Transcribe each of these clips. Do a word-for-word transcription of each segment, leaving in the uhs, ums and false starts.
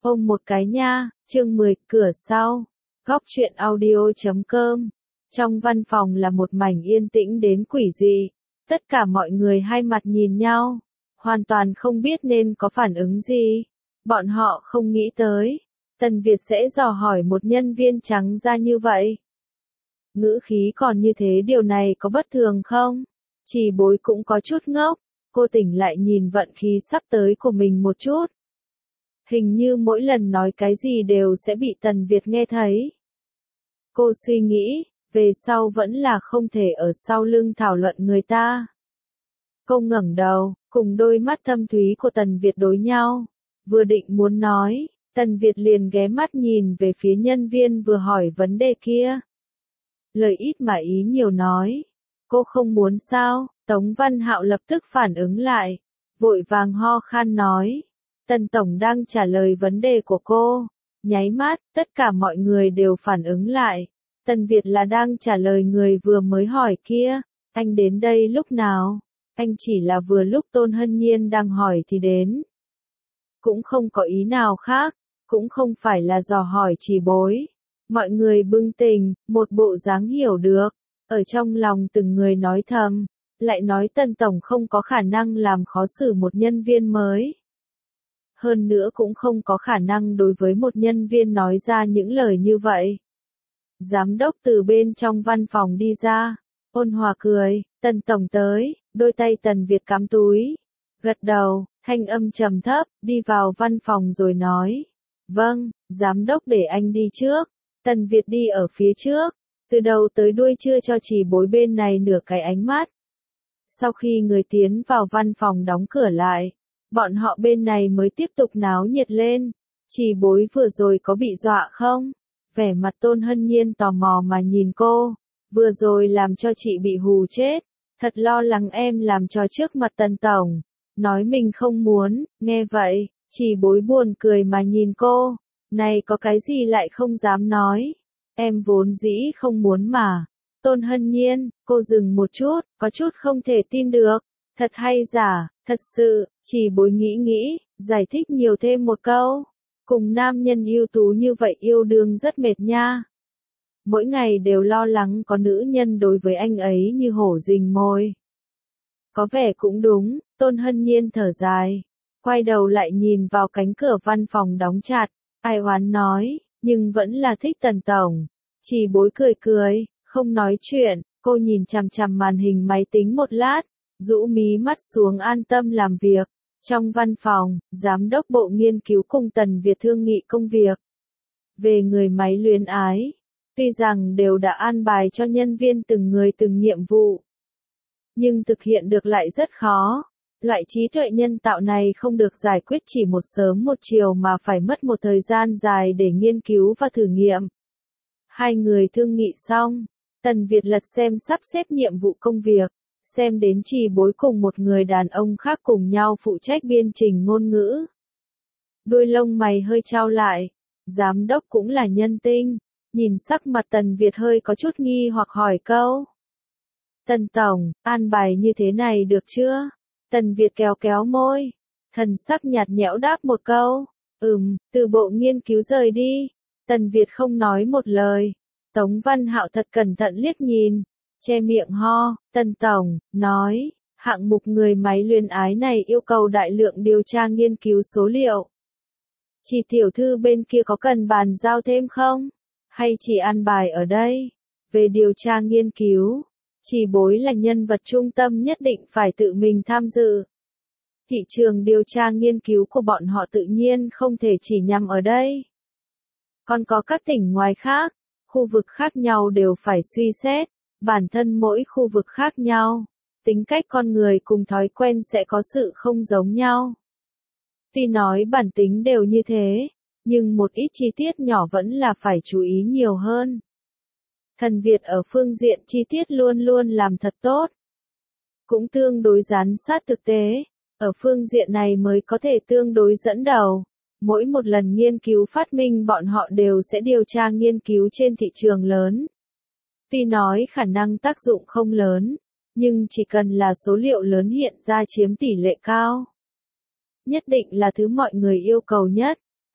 Ôm một cái nha, chương mười, cửa sau. Góc truyện audio chấm com. Trong văn phòng là một mảnh yên tĩnh đến quỷ dị. Tất cả mọi người hai mặt nhìn nhau, hoàn toàn không biết nên có phản ứng gì. Bọn họ không nghĩ tới, Tần Việt sẽ dò hỏi một nhân viên trắng ra như vậy. Ngữ khí còn như thế, điều này có bất thường không? Chỉ Bối cũng có chút ngốc, cô tỉnh lại nhìn vận khí sắp tới của mình một chút. Hình như mỗi lần nói cái gì đều sẽ bị Tần Việt nghe thấy. Cô suy nghĩ, về sau vẫn là không thể ở sau lưng thảo luận người ta. Cô ngẩng đầu, cùng đôi mắt thâm thúy của Tần Việt đối nhau. Vừa định muốn nói, Tần Việt liền ghé mắt nhìn về phía nhân viên vừa hỏi vấn đề kia. Lời ít mà ý nhiều nói. Cô không muốn sao? Tống Văn Hạo lập tức phản ứng lại, vội vàng ho khan nói. Tần Tổng đang trả lời vấn đề của cô. Nháy mắt, tất cả mọi người đều phản ứng lại. Tần Việt là đang trả lời người vừa mới hỏi kia. Anh đến đây lúc nào? Anh chỉ là vừa lúc Tôn Hân Nhiên đang hỏi thì đến. Cũng không có ý nào khác, cũng không phải là dò hỏi Chỉ Bối. Mọi người bừng tỉnh, một bộ dáng hiểu được. Ở trong lòng từng người nói thầm, lại nói Tần Tổng không có khả năng làm khó xử một nhân viên mới. Hơn nữa cũng không có khả năng đối với một nhân viên nói ra những lời như vậy. Giám đốc từ bên trong văn phòng đi ra, ôn hòa cười, Tần Tổng tới, đôi tay Tần Việt cắm túi. Gật đầu, thanh âm trầm thấp, đi vào văn phòng rồi nói. Vâng, giám đốc để anh đi trước. Tần Việt đi ở phía trước, từ đầu tới đuôi chưa cho Chỉ Bối bên này nửa cái ánh mắt. Sau khi người tiến vào văn phòng đóng cửa lại, bọn họ bên này mới tiếp tục náo nhiệt lên. Chỉ Bối vừa rồi có bị dọa không? Vẻ mặt Tôn Hân Nhiên tò mò mà nhìn cô. Vừa rồi làm cho chị bị hù chết. Thật lo lắng em làm cho trước mặt Tần Tổng. Nói mình không muốn, nghe vậy, Chỉ Bối buồn cười mà nhìn cô. Này có cái gì lại không dám nói. Em vốn dĩ không muốn mà. Tôn Hân Nhiên, cô dừng một chút, có chút không thể tin được. Thật hay giả, thật sự, Chỉ Bối nghĩ nghĩ, giải thích nhiều thêm một câu. Cùng nam nhân ưu tú như vậy yêu đương rất mệt nha. Mỗi ngày đều lo lắng có nữ nhân đối với anh ấy như hổ rình mồi. Có vẻ cũng đúng, Tôn Hân Nhiên thở dài. Quay đầu lại nhìn vào cánh cửa văn phòng đóng chặt. Ai oán nói, nhưng vẫn là thích Tần Tổng. Chỉ Bối cười cười, không nói chuyện, cô nhìn chằm chằm màn hình máy tính một lát, rũ mí mắt xuống an tâm làm việc. Trong văn phòng, giám đốc bộ nghiên cứu cùng Tần Việt thương nghị công việc. Về người máy luyến ái, tuy rằng đều đã an bài cho nhân viên từng người từng nhiệm vụ, nhưng thực hiện được lại rất khó. Loại trí tuệ nhân tạo này không được giải quyết chỉ một sớm một chiều mà phải mất một thời gian dài để nghiên cứu và thử nghiệm. Hai người thương nghị xong, Tần Việt lật xem sắp xếp nhiệm vụ công việc, xem đến Chỉ Bối cùng một người đàn ông khác cùng nhau phụ trách biên trình ngôn ngữ. Đuôi lông mày hơi chau lại, giám đốc cũng là nhân tinh, nhìn sắc mặt Tần Việt hơi có chút nghi hoặc hỏi câu. Tần Tổng, an bài như thế này được chưa? Tần Việt kéo kéo môi, thần sắc nhạt nhẽo đáp một câu, ừm, từ bộ nghiên cứu rời đi. Tần Việt không nói một lời. Tống Văn Hạo thật cẩn thận liếc nhìn, che miệng ho. Tần Tổng, nói, hạng mục người máy luyến ái này yêu cầu đại lượng điều tra nghiên cứu số liệu. Chỉ tiểu thư bên kia có cần bàn giao thêm không? Hay chỉ an bài ở đây? Về điều tra nghiên cứu, Chỉ Bối là nhân vật trung tâm nhất định phải tự mình tham dự. Thị trường điều tra nghiên cứu của bọn họ tự nhiên không thể chỉ nhằm ở đây. Còn có các tỉnh ngoài khác, khu vực khác nhau đều phải suy xét, bản thân mỗi khu vực khác nhau, tính cách con người cùng thói quen sẽ có sự không giống nhau. Tuy nói bản tính đều như thế, nhưng một ít chi tiết nhỏ vẫn là phải chú ý nhiều hơn. Thần Việt ở phương diện chi tiết luôn luôn làm thật tốt, cũng tương đối giám sát thực tế, ở phương diện này mới có thể tương đối dẫn đầu. Mỗi một lần nghiên cứu phát minh bọn họ đều sẽ điều tra nghiên cứu trên thị trường lớn. Tuy nói khả năng tác dụng không lớn, nhưng chỉ cần là số liệu lớn hiện ra chiếm tỷ lệ cao. Nhất định là thứ mọi người yêu cầu nhất.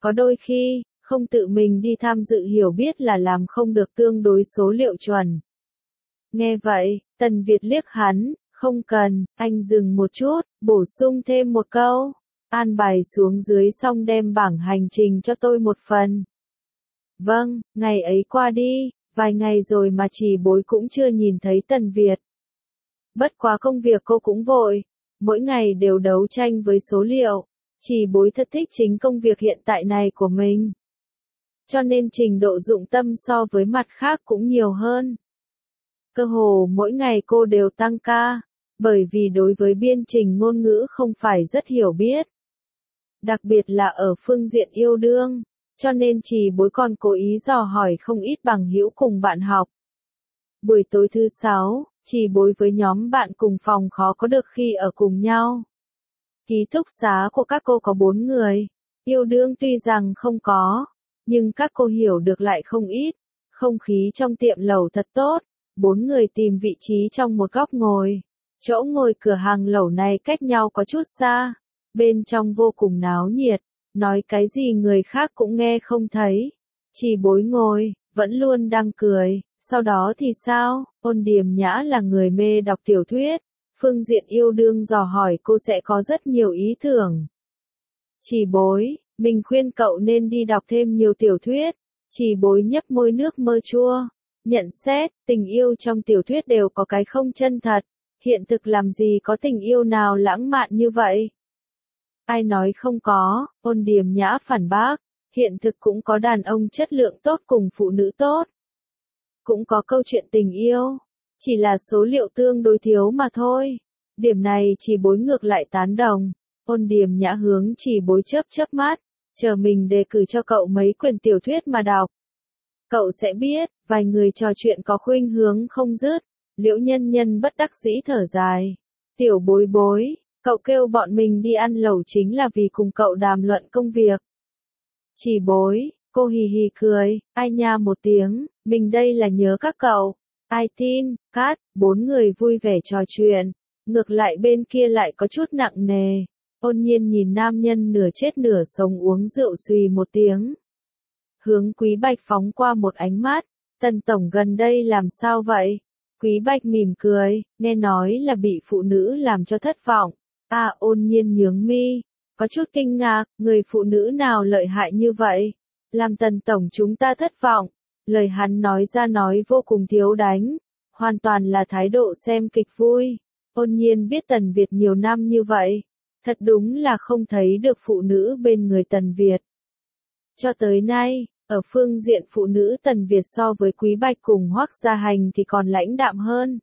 Có đôi khi, không tự mình đi tham dự hiểu biết là làm không được tương đối số liệu chuẩn. Nghe vậy, Tần Việt liếc hắn, không cần, anh dừng một chút, bổ sung thêm một câu. An bài xuống dưới xong đem bảng hành trình cho tôi một phần. Vâng, ngày ấy qua đi, vài ngày rồi mà Trì Bối cũng chưa nhìn thấy Tần Việt. Bất quá công việc cô cũng vội, mỗi ngày đều đấu tranh với số liệu. Trì Bối thật thích chính công việc hiện tại này của mình. Cho nên trình độ dụng tâm so với mặt khác cũng nhiều hơn. Cơ hồ mỗi ngày cô đều tăng ca, bởi vì đối với biên trình ngôn ngữ không phải rất hiểu biết. Đặc biệt là ở phương diện yêu đương, cho nên Trì Bối còn cố ý dò hỏi không ít bằng hữu cùng bạn học. Buổi tối thứ sáu, Trì Bối với nhóm bạn cùng phòng khó có được khi ở cùng nhau. Ký túc xá của các cô có bốn người, yêu đương tuy rằng không có, nhưng các cô hiểu được lại không ít. Không khí trong tiệm lẩu thật tốt, bốn người tìm vị trí trong một góc ngồi. Chỗ ngồi cửa hàng lẩu này cách nhau có chút xa, bên trong vô cùng náo nhiệt, nói cái gì người khác cũng nghe không thấy. Trì Bối ngồi, vẫn luôn đang cười, sau đó thì sao? Ôn Điềm Nhã là người mê đọc tiểu thuyết, phương diện yêu đương dò hỏi cô sẽ có rất nhiều ý tưởng. Trì Bối, mình khuyên cậu nên đi đọc thêm nhiều tiểu thuyết. Trì Bối nhấp môi nước mơ chua, nhận xét, tình yêu trong tiểu thuyết đều có cái không chân thật, hiện thực làm gì có tình yêu nào lãng mạn như vậy. Ai nói không có, Ôn Điềm Nhã phản bác, hiện thực cũng có đàn ông chất lượng tốt cùng phụ nữ tốt. Cũng có câu chuyện tình yêu, chỉ là số liệu tương đối thiếu mà thôi. Điểm này Trì Bối ngược lại tán đồng. Ôn Điềm Nhã hướng Trì Bối chớp chớp mắt, chờ mình đề cử cho cậu mấy quyển tiểu thuyết mà đọc. Cậu sẽ biết, vài người trò chuyện có khuynh hướng không dứt. Liễu Nhân Nhân bất đắc dĩ thở dài. Tiểu Bối Bối, cậu kêu bọn mình đi ăn lẩu chính là vì cùng cậu đàm luận công việc. Trì Bối, cô hì hì cười, ai nha một tiếng, mình đây là nhớ các cậu. Ai tin, cát, bốn người vui vẻ trò chuyện. Ngược lại bên kia lại có chút nặng nề. Ôn Nhiên nhìn nam nhân nửa chết nửa sống uống rượu xùy một tiếng. Hướng Quý Bạch phóng qua một ánh mắt, Tần tổng gần đây làm sao vậy? Quý Bạch mỉm cười, nghe nói là bị phụ nữ làm cho thất vọng. À, Ôn Nhiên nhướng mi, có chút kinh ngạc, người phụ nữ nào lợi hại như vậy? Làm Tần tổng chúng ta thất vọng. Lời hắn nói ra nói vô cùng thiếu đánh, hoàn toàn là thái độ xem kịch vui. Ôn Nhiên biết Tần Việt nhiều năm như vậy, thật đúng là không thấy được phụ nữ bên người Tần Việt. Cho tới nay, ở phương diện phụ nữ Tần Việt so với Quý Bạch cùng Hoắc Gia Hành thì còn lãnh đạm hơn.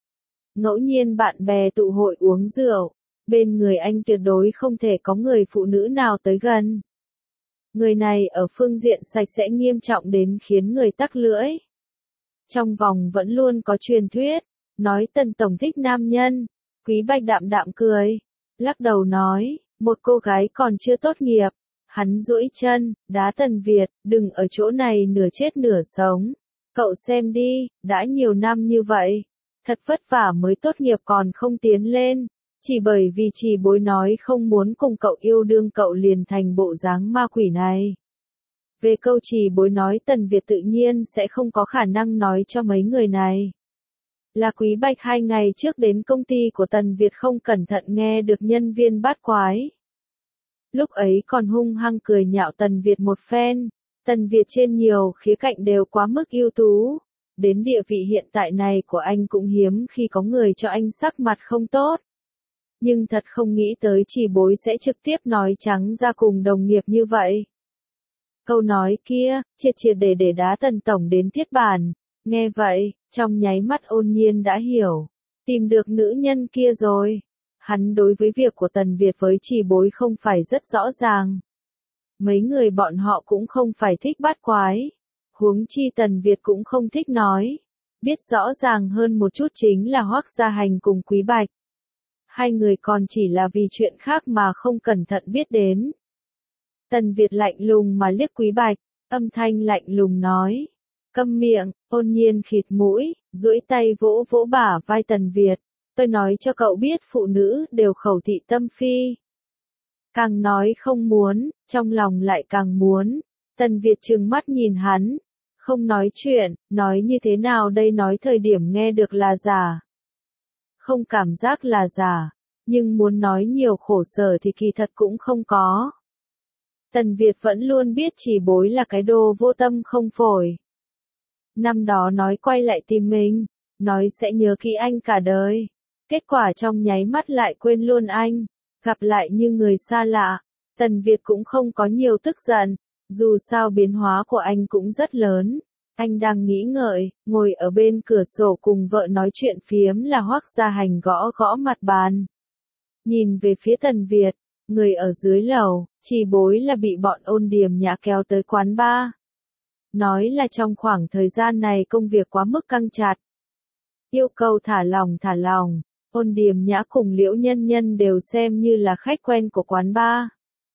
Ngẫu nhiên bạn bè tụ hội uống rượu, bên người anh tuyệt đối không thể có người phụ nữ nào tới gần. Người này ở phương diện sạch sẽ nghiêm trọng đến khiến người tắc lưỡi. Trong vòng vẫn luôn có truyền thuyết, nói Tần tổng thích nam nhân. Quý Bạch đạm đạm cười, lắc đầu nói, một cô gái còn chưa tốt nghiệp. Hắn duỗi chân, đá Tần Việt, đừng ở chỗ này nửa chết nửa sống. Cậu xem đi, đã nhiều năm như vậy, thật vất vả mới tốt nghiệp còn không tiến lên. Chỉ bởi vì Trì Bối nói không muốn cùng cậu yêu đương cậu liền thành bộ dáng ma quỷ này. Về câu Trì Bối nói Tần Việt tự nhiên sẽ không có khả năng nói cho mấy người này. Là Quý Bạch hai ngày trước đến công ty của Tần Việt không cẩn thận nghe được nhân viên bát quái. Lúc ấy còn hung hăng cười nhạo Tần Việt một phen. Tần Việt trên nhiều khía cạnh đều quá mức ưu tú. Đến địa vị hiện tại này của anh cũng hiếm khi có người cho anh sắc mặt không tốt. Nhưng thật không nghĩ tới Trì Bối sẽ trực tiếp nói trắng ra cùng đồng nghiệp như vậy. Câu nói kia, triệt triệt để để đá Tần tổng đến thiết bản. Nghe vậy, trong nháy mắt Ôn Nhiên đã hiểu. Tìm được nữ nhân kia rồi. Hắn đối với việc của Tần Việt với Trì Bối không phải rất rõ ràng. Mấy người bọn họ cũng không phải thích bát quái. Huống chi Tần Việt cũng không thích nói. Biết rõ ràng hơn một chút chính là Hoắc Gia Hành cùng Quý Bạch. Hai người còn chỉ là vì chuyện khác mà không cẩn thận biết đến. Tần Việt lạnh lùng mà liếc Quý Bạch, âm thanh lạnh lùng nói. Câm miệng. Ôn Nhiên khịt mũi, duỗi tay vỗ vỗ bả vai Tần Việt. Tôi nói cho cậu biết phụ nữ đều khẩu thị tâm phi. Càng nói không muốn, trong lòng lại càng muốn. Tần Việt trừng mắt nhìn hắn. Không nói chuyện, nói như thế nào đây, nói thời điểm nghe được là giả. Không cảm giác là giả, nhưng muốn nói nhiều khổ sở thì kỳ thật cũng không có. Tần Việt vẫn luôn biết Chỉ Bối là cái đồ vô tâm không phổi. Năm đó nói quay lại tìm mình, nói sẽ nhớ kỹ anh cả đời. Kết quả trong nháy mắt lại quên luôn anh, gặp lại như người xa lạ. Tần Việt cũng không có nhiều tức giận, dù sao biến hóa của anh cũng rất lớn. Anh đang nghĩ ngợi, ngồi ở bên cửa sổ cùng vợ nói chuyện phiếm là Hoắc Gia Hành gõ gõ mặt bàn. Nhìn về phía Tần Việt, người ở dưới lầu, Chỉ Bối là bị bọn Ôn Điềm Nhã kéo tới quán bar. Nói là trong khoảng thời gian này công việc quá mức căng chặt. Yêu cầu thả lòng thả lòng, Ôn Điềm Nhã cùng Liễu Nhân Nhân đều xem như là khách quen của quán bar.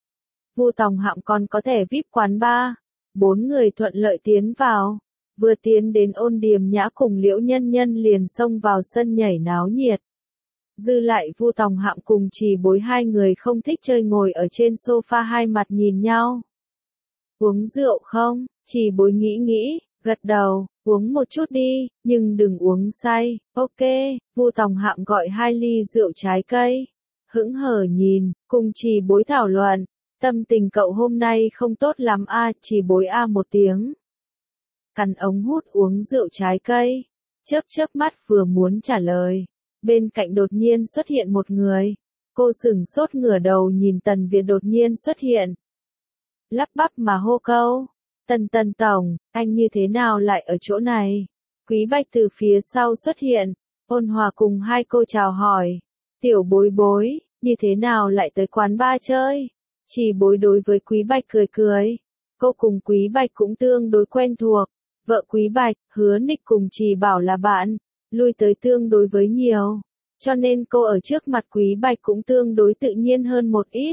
Vu Tòng Hạm còn có thẻ vi ai pi quán bar. Bốn người thuận lợi tiến vào. Vừa tiến đến Ôn Điềm Nhã cùng Liễu Nhân Nhân liền xông vào sân nhảy náo nhiệt. Dư lại Vu Tòng Hạm cùng Chỉ Bối hai người không thích chơi ngồi ở trên sofa hai mặt nhìn nhau. Uống rượu không? Chỉ Bối nghĩ nghĩ, gật đầu, uống một chút đi, nhưng đừng uống say. Ok, Vu Tòng Hạm gọi hai ly rượu trái cây. Hững hờ nhìn, cùng Chỉ Bối thảo luận. Tâm tình cậu hôm nay không tốt lắm a, à, Chỉ Bối a một tiếng. Cắn ống hút uống rượu trái cây. Chớp chớp mắt vừa muốn trả lời. Bên cạnh đột nhiên xuất hiện một người. Cô sửng sốt ngửa đầu nhìn Tần Việt đột nhiên xuất hiện. Lắp bắp mà hô câu. Tần Tần Tổng, anh như thế nào lại ở chỗ này? Quý Bạch từ phía sau xuất hiện. Ôn hòa cùng hai cô chào hỏi. Tiểu Bối Bối, như thế nào lại tới quán bar chơi? Chỉ Bối đối với Quý Bạch cười cười. Cô cùng Quý Bạch cũng tương đối quen thuộc. Vợ Quý Bạch, Hứa Nịch cùng Chỉ Bảo là bạn, lui tới tương đối với nhiều. Cho nên cô ở trước mặt Quý Bạch cũng tương đối tự nhiên hơn một ít.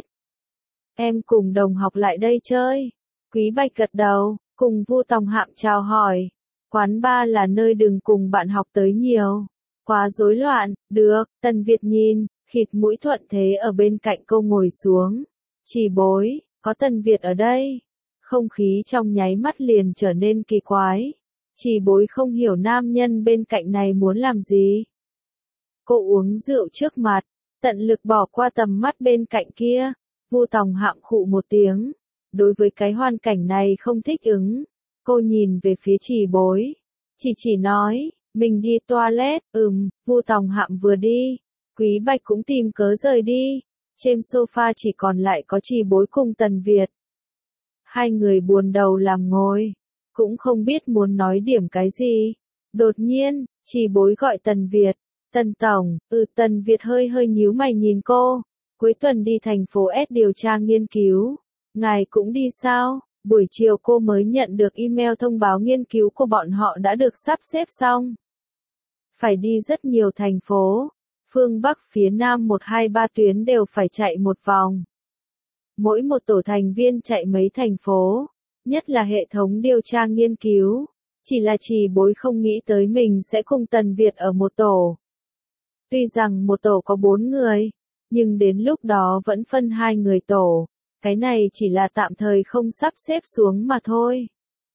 Em cùng đồng học lại đây chơi. Quý Bạch gật đầu, cùng Vu Tòng Hạm chào hỏi. Quán bar là nơi đừng cùng bạn học tới nhiều. Quá rối loạn, được, Tần Việt nhìn, khịt mũi thuận thế ở bên cạnh cô ngồi xuống. Chỉ Bối, có Tần Việt ở đây. Không khí trong nháy mắt liền trở nên kỳ quái. Chỉ Bối không hiểu nam nhân bên cạnh này muốn làm gì. Cô uống rượu trước mặt, tận lực bỏ qua tầm mắt bên cạnh kia. Vu Tòng Hạm khụ một tiếng. Đối với cái hoàn cảnh này không thích ứng. Cô nhìn về phía Chỉ Bối. Chỉ chỉ nói, mình đi toilet, ừm, Vu Tòng Hạm vừa đi. Quý Bạch cũng tìm cớ rời đi. Trên sofa chỉ còn lại có Chỉ Bối cùng Tần Việt. Hai người buồn đầu làm ngồi, cũng không biết muốn nói điểm cái gì. Đột nhiên, Chỉ Bối gọi Tần Việt. Tần Tổng, ừ Tần Việt hơi hơi nhíu mày nhìn cô. Cuối tuần đi thành phố S điều tra nghiên cứu. Ngài cũng đi sao? Buổi chiều cô mới nhận được email thông báo nghiên cứu của bọn họ đã được sắp xếp xong. Phải đi rất nhiều thành phố. Phương Bắc phía Nam một hai ba tuyến đều phải chạy một vòng. Mỗi một tổ thành viên chạy mấy thành phố, nhất là hệ thống điều tra nghiên cứu. Chỉ là Chỉ Bối không nghĩ tới mình sẽ cùng Tần Việt ở một tổ. Tuy rằng một tổ có bốn người, nhưng đến lúc đó vẫn phân hai người tổ. Cái này chỉ là tạm thời không sắp xếp xuống mà thôi.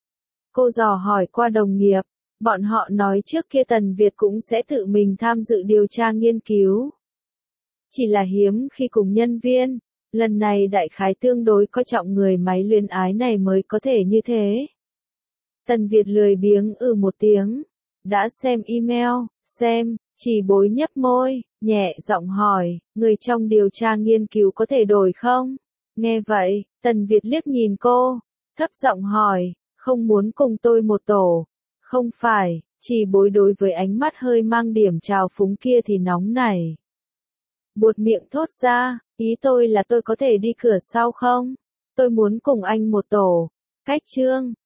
Cô dò hỏi qua đồng nghiệp, bọn họ nói trước kia Tần Việt cũng sẽ tự mình tham dự điều tra nghiên cứu. Chỉ là hiếm khi cùng nhân viên. Lần này đại khái tương đối coi trọng người máy luyến ái này mới có thể như thế. Tần Việt lười biếng ừ một tiếng. Đã xem email, xem, Chỉ Bối nhấp môi, nhẹ giọng hỏi, người trong điều tra nghiên cứu có thể đổi không? Nghe vậy, Tần Việt liếc nhìn cô, thấp giọng hỏi, không muốn cùng tôi một tổ. Không phải, Chỉ Bối đối với ánh mắt hơi mang điểm trào phúng kia thì nóng nảy. Buột miệng thốt ra, ý tôi là tôi có thể đi cửa sau không? Tôi muốn cùng anh một tổ. Cách chương